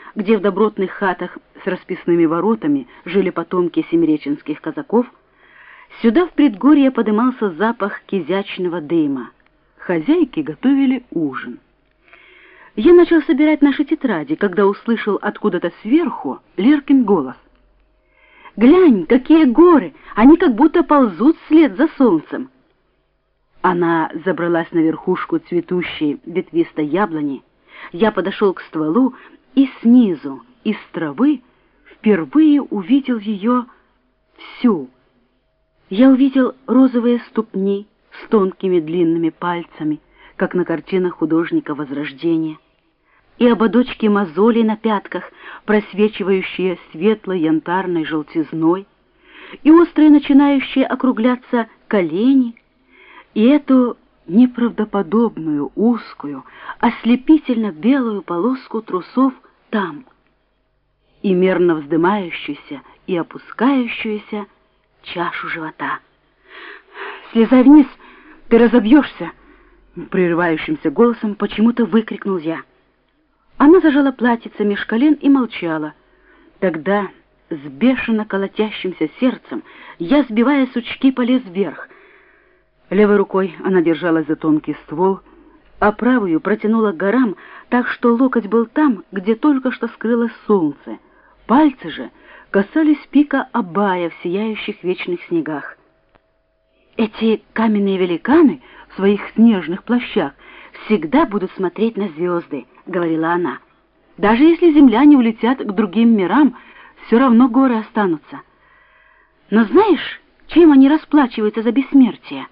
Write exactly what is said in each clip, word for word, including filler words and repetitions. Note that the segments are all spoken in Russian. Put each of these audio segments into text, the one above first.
где в добротных хатах с расписными воротами жили потомки семиреченских казаков, сюда в предгорье подымался запах кизячного дыма. Хозяйки готовили ужин. Я начал собирать наши тетради, когда услышал откуда-то сверху Леркин голос. «Глянь, какие горы! Они как будто ползут вслед за солнцем!» Она забралась на верхушку цветущей ветвистой яблони. Я подошел к стволу и снизу, из травы, впервые увидел ее всю. Я увидел розовые ступни с тонкими длинными пальцами, как на картинах художника Возрождения, и ободочки мозолей на пятках, просвечивающие светлой янтарной желтизной, и острые начинающие округляться колени, и эту неправдоподобную, узкую, ослепительно белую полоску трусов там, и мерно вздымающуюся и опускающуюся чашу живота. «Слезай вниз, ты разобьешься!» Прерывающимся голосом почему-то выкрикнул я. Она зажала платьице меж колен и молчала. Тогда, с бешено колотящимся сердцем, я, сбивая сучки, полез вверх. Левой рукой она держалась за тонкий ствол, а правую протянула к горам, так что локоть был там, где только что скрылось солнце. Пальцы же касались пика Абая в сияющих вечных снегах. Эти каменные великаны в своих снежных плащах всегда будут смотреть на звезды, — говорила она. Даже если земляне улетят к другим мирам, все равно горы останутся. Но знаешь, чем они расплачиваются за бессмертие?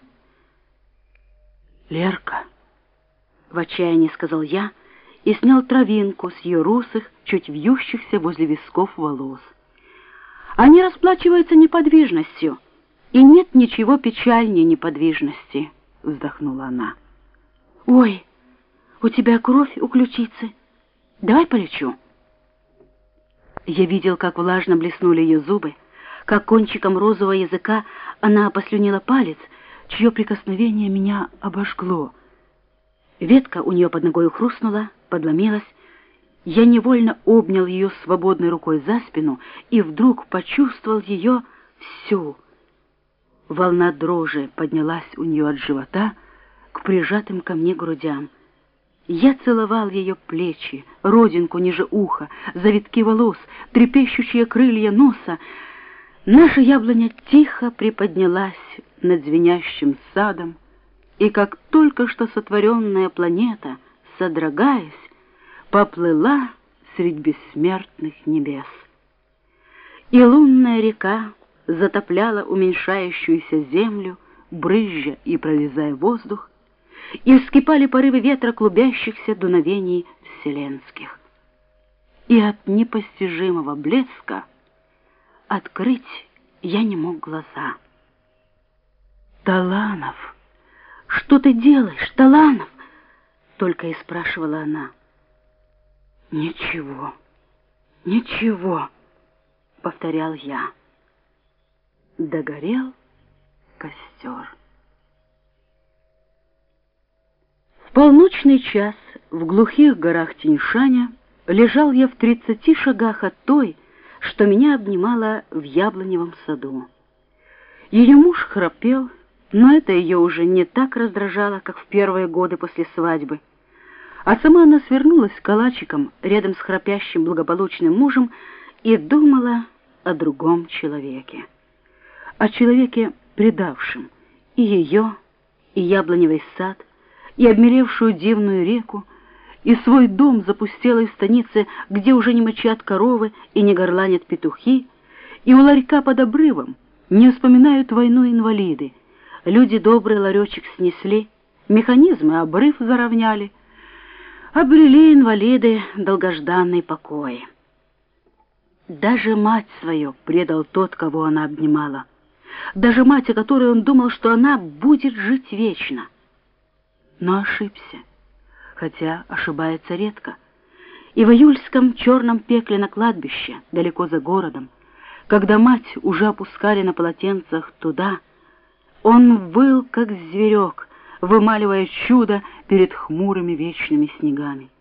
Лерка, — в отчаянии сказал я и снял травинку с ее русых, чуть вьющихся возле висков волос. Они расплачиваются неподвижностью, и нет ничего печальнее неподвижности, — вздохнула она. Ой, у тебя кровь у ключицы. Давай полечу. Я видел, как влажно блеснули ее зубы, как кончиком розового языка она послюнила палец, чье прикосновение меня обожгло. Ветка у нее под ногой хрустнула, подломилась. Я невольно обнял ее свободной рукой за спину и вдруг почувствовал ее всю. Волна дрожи поднялась у нее от живота к прижатым ко мне грудям. Я целовал ее плечи, родинку ниже уха, завитки волос, трепещущие крылья носа. Наша яблоня тихо приподнялась над звенящим садом, и как только что сотворенная планета, содрогаясь, поплыла средь бессмертных небес. И лунная река затопляла уменьшающуюся землю, брызжа и прорезая воздух, и вскипали порывы ветра клубящихся дуновений вселенских. И от непостижимого блеска открыть я не мог глаза. «Таланов, что ты делаешь, Таланов?» — только и спрашивала она. «Ничего, ничего», — повторял я. Догорел костер. В полночный час в глухих горах Тяньшаня лежал я в тридцати шагах от той, что меня обнимала в яблоневом саду. Ее муж храпел, но это ее уже не так раздражало, как в первые годы после свадьбы. А сама она свернулась калачиком рядом с храпящим благополучным мужем и думала о другом человеке. О человеке, предавшем и ее, и яблоневый сад, и обмелевшую дивную реку, и свой дом запустелой в станице, где уже не мычат коровы и не горланят петухи, и у ларька под обрывом не вспоминают войну инвалиды. Люди добрый ларечек снесли, механизмы обрыв заровняли, обрели инвалиды долгожданный покой. Даже мать свою предал тот, кого она обнимала. Даже мать, о которой он думал, что она будет жить вечно. Но ошибся, хотя ошибается редко. И в июльском черном пекле на кладбище, далеко за городом, когда мать уже опускали на полотенцах туда, он выл, как зверек, вымаливая чудо перед хмурыми вечными снегами.